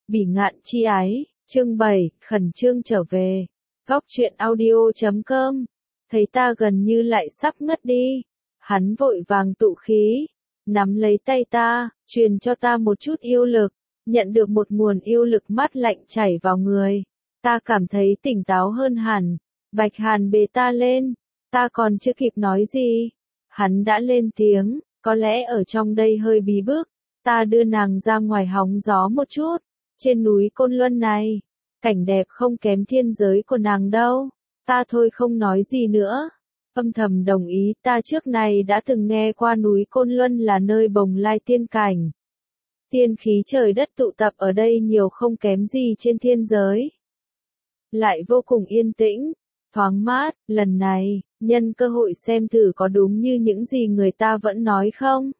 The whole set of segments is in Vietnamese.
Bỉ ngạn chi ái, chương 7, khẩn trương trở về. Góc truyện audio.com. Thấy ta gần như lại sắp ngất đi. Hắn vội vàng tụ khí, nắm lấy tay ta, truyền cho ta một chút yêu lực, nhận được một nguồn yêu lực mát lạnh chảy vào người. Ta cảm thấy tỉnh táo hơn hẳn. Bạch Hàn bế ta lên, ta còn chưa kịp nói gì. Hắn đã lên tiếng, có lẽ ở trong đây hơi bí bức. Ta đưa nàng ra ngoài hóng gió một chút. Trên núi Côn Luân này, cảnh đẹp không kém thiên giới của nàng đâu. Ta thôi không nói gì nữa. Âm thầm đồng ý, ta trước này đã từng nghe qua núi Côn Luân là nơi bồng lai tiên cảnh. Tiên khí trời đất tụ tập ở đây nhiều không kém gì trên thiên giới. Lại vô cùng yên tĩnh, thoáng mát. Lần này, nhân cơ hội xem thử có đúng như những gì người ta vẫn nói không.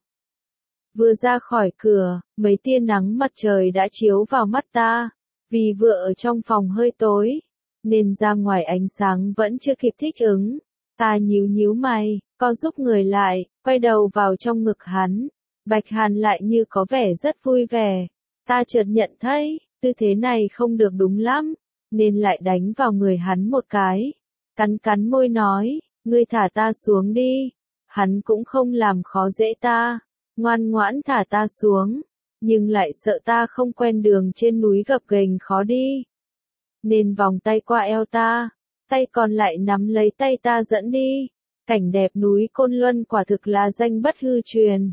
Vừa ra khỏi cửa, mấy tia nắng mặt trời đã chiếu vào mắt ta. Vì vừa ở trong phòng hơi tối, nên ra ngoài ánh sáng vẫn chưa kịp thích ứng. Ta nhíu nhíu mày, co giúp người lại, quay đầu vào trong ngực hắn. Bạch Hàn lại như có vẻ rất vui vẻ. Ta chợt nhận thấy, tư thế này không được đúng lắm, nên lại đánh vào người hắn một cái. Cắn cắn môi nói, ngươi thả ta xuống đi. Hắn cũng không làm khó dễ ta, ngoan ngoãn thả ta xuống, nhưng lại sợ ta không quen đường trên núi gập ghềnh khó đi. Nên vòng tay qua eo ta, tay còn lại nắm lấy tay ta dẫn đi. Cảnh đẹp núi Côn Luân quả thực là danh bất hư truyền.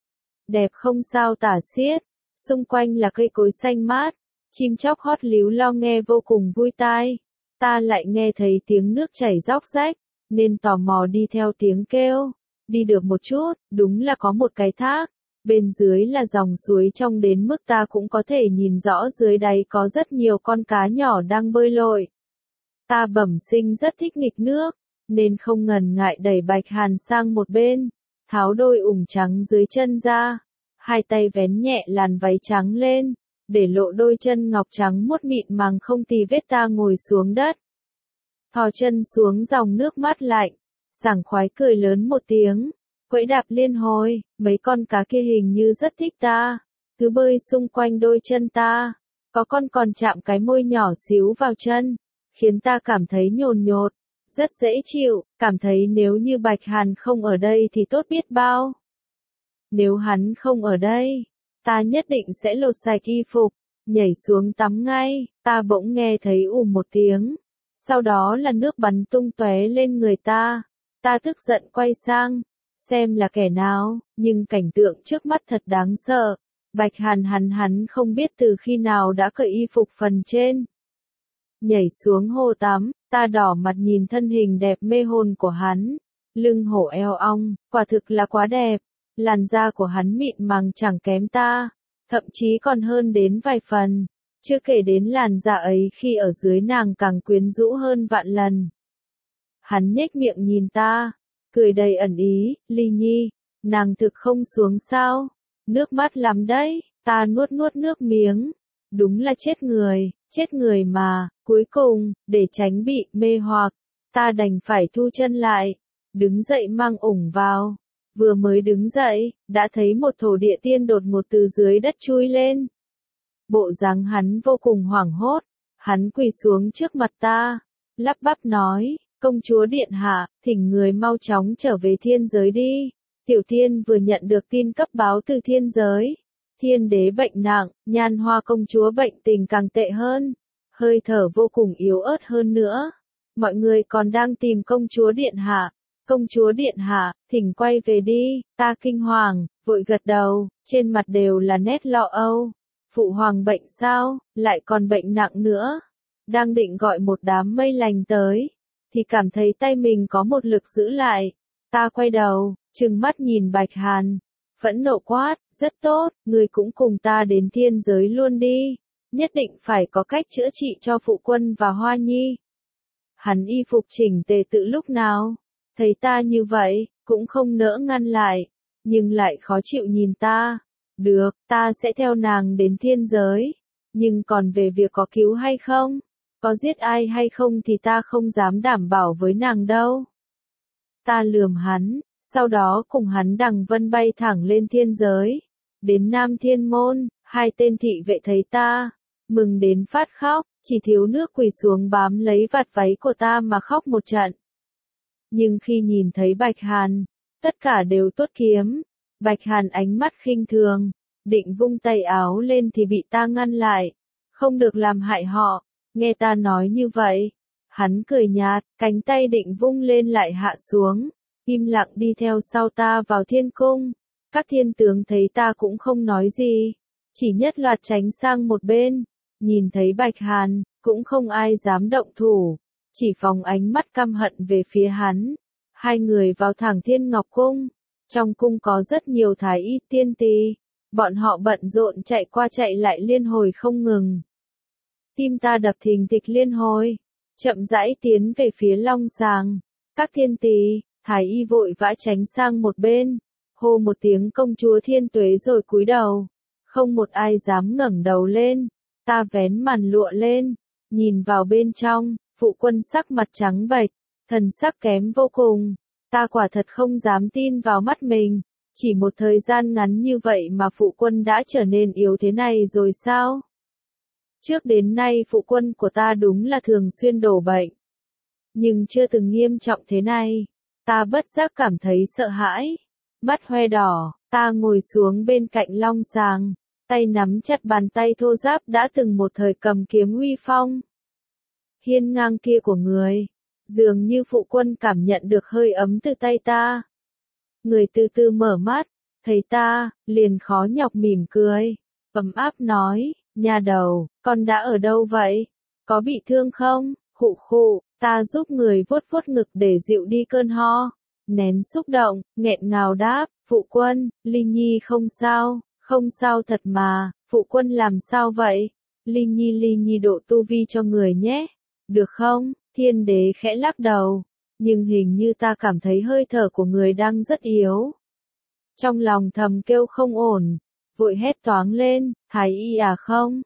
Đẹp không sao tả xiết, xung quanh là cây cối xanh mát, chim chóc hót líu lo nghe vô cùng vui tai. Ta lại nghe thấy tiếng nước chảy róc rách, nên tò mò đi theo tiếng kêu. Đi được một chút, đúng là có một cái thác, bên dưới là dòng suối trong đến mức ta cũng có thể nhìn rõ dưới đáy có rất nhiều con cá nhỏ đang bơi lội. Ta bẩm sinh rất thích nghịch nước, nên không ngần ngại đẩy Bạch Hàn sang một bên, tháo đôi ủng trắng dưới chân ra, hai tay vén nhẹ làn váy trắng lên, để lộ đôi chân ngọc trắng muốt mịn màng không tì vết. Ta ngồi xuống đất, thò chân xuống dòng nước mát lạnh, sảng khoái cười lớn một tiếng, quẫy đạp liên hồi. Mấy con cá kia hình như rất thích ta, cứ bơi xung quanh đôi chân ta, có con còn chạm cái môi nhỏ xíu vào chân, khiến ta cảm thấy nhồn nhột, rất dễ chịu, cảm thấy nếu như Bạch Hàn không ở đây thì tốt biết bao. Nếu hắn không ở đây, ta nhất định sẽ lột sạch y phục, nhảy xuống tắm ngay. Ta bỗng nghe thấy một tiếng, sau đó là nước bắn tung tóe lên người ta. Ta tức giận quay sang, xem là kẻ nào, nhưng cảnh tượng trước mắt thật đáng sợ. Bạch Hàn hắn không biết từ khi nào đã cởi y phục phần trên. Nhảy xuống hồ tắm, ta đỏ mặt nhìn thân hình đẹp mê hồn của hắn. Lưng hổ eo ong, quả thực là quá đẹp. Làn da của hắn mịn màng chẳng kém ta, thậm chí còn hơn đến vài phần. Chưa kể đến làn da ấy khi ở dưới nàng càng quyến rũ hơn vạn lần. Hắn nhếch miệng nhìn ta, cười đầy ẩn ý, Ly Nhi, nàng thực không xuống sao? Nước mắt lắm đấy. Ta nuốt nước miếng. Đúng là chết người mà. Cuối cùng, để tránh bị mê hoặc, ta đành phải thu chân lại, đứng dậy mang ủng vào. Vừa mới đứng dậy, đã thấy một thổ địa tiên đột ngột từ dưới đất chui lên. Bộ dáng hắn vô cùng hoảng hốt, hắn quỳ xuống trước mặt ta, lắp bắp nói, công chúa điện hạ, thỉnh người mau chóng trở về thiên giới đi. Tiểu Thiên vừa nhận được tin cấp báo từ thiên giới. Thiên đế bệnh nặng, Nhan Hoa công chúa bệnh tình càng tệ hơn, hơi thở vô cùng yếu ớt hơn nữa. Mọi người còn đang tìm công chúa điện hạ. Công chúa điện hạ, thỉnh quay về đi. Ta kinh hoàng, vội gật đầu, trên mặt đều là nét lo âu. Phụ hoàng bệnh sao, lại còn bệnh nặng nữa. Đang định gọi một đám mây lành tới, thì cảm thấy tay mình có một lực giữ lại. Ta quay đầu, trừng mắt nhìn Bạch Hàn, phẫn nộ quát, rất tốt, ngươi cũng cùng ta đến thiên giới luôn đi. Nhất định phải có cách chữa trị cho phụ quân và Hoa Nhi. Hắn y phục chỉnh tề tự lúc nào, thấy ta như vậy, cũng không nỡ ngăn lại, nhưng lại khó chịu nhìn ta. Được, ta sẽ theo nàng đến thiên giới, nhưng còn về việc có cứu hay không, có giết ai hay không thì ta không dám đảm bảo với nàng đâu. Ta lườm hắn, sau đó cùng hắn đằng vân bay thẳng lên thiên giới. Đến Nam Thiên Môn, hai tên thị vệ thấy ta, mừng đến phát khóc, chỉ thiếu nước quỳ xuống bám lấy vạt váy của ta mà khóc một trận. Nhưng khi nhìn thấy Bạch Hàn, tất cả đều tuốt kiếm. Bạch Hàn ánh mắt khinh thường, định vung tay áo lên thì bị ta ngăn lại. Không được làm hại họ, nghe ta nói như vậy. Hắn cười nhạt, cánh tay định vung lên lại hạ xuống, im lặng đi theo sau ta vào thiên cung. Các thiên tướng thấy ta cũng không nói gì, chỉ nhất loạt tránh sang một bên. Nhìn thấy Bạch Hàn, cũng không ai dám động thủ, chỉ phóng ánh mắt căm hận về phía hắn. Hai người vào thẳng Thiên Ngọc Cung. Trong cung có rất nhiều thái y tiên tỳ, bọn họ bận rộn chạy qua chạy lại liên hồi không ngừng. Tim ta đập thình thịch liên hồi, chậm rãi tiến về phía long sàng. Các thiên tỳ, thái y vội vã tránh sang một bên, hô một tiếng công chúa thiên tuế rồi cúi đầu. Không một ai dám ngẩng đầu lên. Ta vén màn lụa lên, nhìn vào bên trong, phụ quân sắc mặt trắng bệch, thần sắc kém vô cùng. Ta quả thật không dám tin vào mắt mình, chỉ một thời gian ngắn như vậy mà phụ quân đã trở nên yếu thế này rồi sao? Trước đến nay phụ quân của ta đúng là thường xuyên đổ bệnh, nhưng chưa từng nghiêm trọng thế này. Ta bất giác cảm thấy sợ hãi, mắt hoe đỏ, ta ngồi xuống bên cạnh long sàng, tay nắm chặt bàn tay thô ráp đã từng một thời cầm kiếm uy phong hiên ngang kia của người. Dường như phụ quân cảm nhận được hơi ấm từ tay ta. Người từ từ mở mắt, thấy ta, liền khó nhọc mỉm cười, ấm áp nói, nhà đầu, con đã ở đâu vậy? Có bị thương không? Khụ khụ, ta giúp người vuốt vuốt ngực để dịu đi cơn ho. Nén xúc động, nghẹn ngào đáp, phụ quân, Linh Nhi không sao, không sao thật mà, phụ quân làm sao vậy? Linh Nhi độ tu vi cho người nhé, được không? Thiên đế khẽ lắc đầu, nhưng hình như ta cảm thấy hơi thở của người đang rất yếu. Trong lòng thầm kêu không ổn, vội hét toáng lên, thái y à không,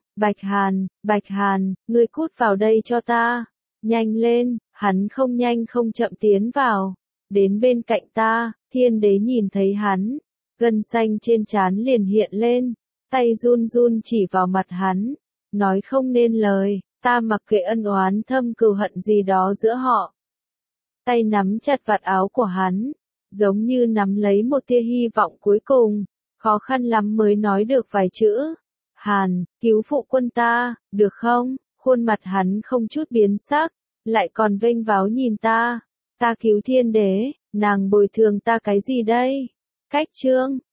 Bạch Hàn, ngươi cút vào đây cho ta, nhanh lên. Hắn không nhanh không chậm tiến vào, đến bên cạnh ta. Thiên đế nhìn thấy hắn, gân xanh trên trán liền hiện lên, tay run run chỉ vào mặt hắn, nói không nên lời. Ta mặc kệ ân oán thâm cừu hận gì đó giữa họ. Tay nắm chặt vạt áo của hắn, giống như nắm lấy một tia hy vọng cuối cùng, khó khăn lắm mới nói được vài chữ. Hàn, cứu phụ quân ta, được không? Khuôn mặt hắn không chút biến sắc, lại còn vênh váo nhìn ta. Ta cứu thiên đế, nàng bồi thường ta cái gì đây? Cách chương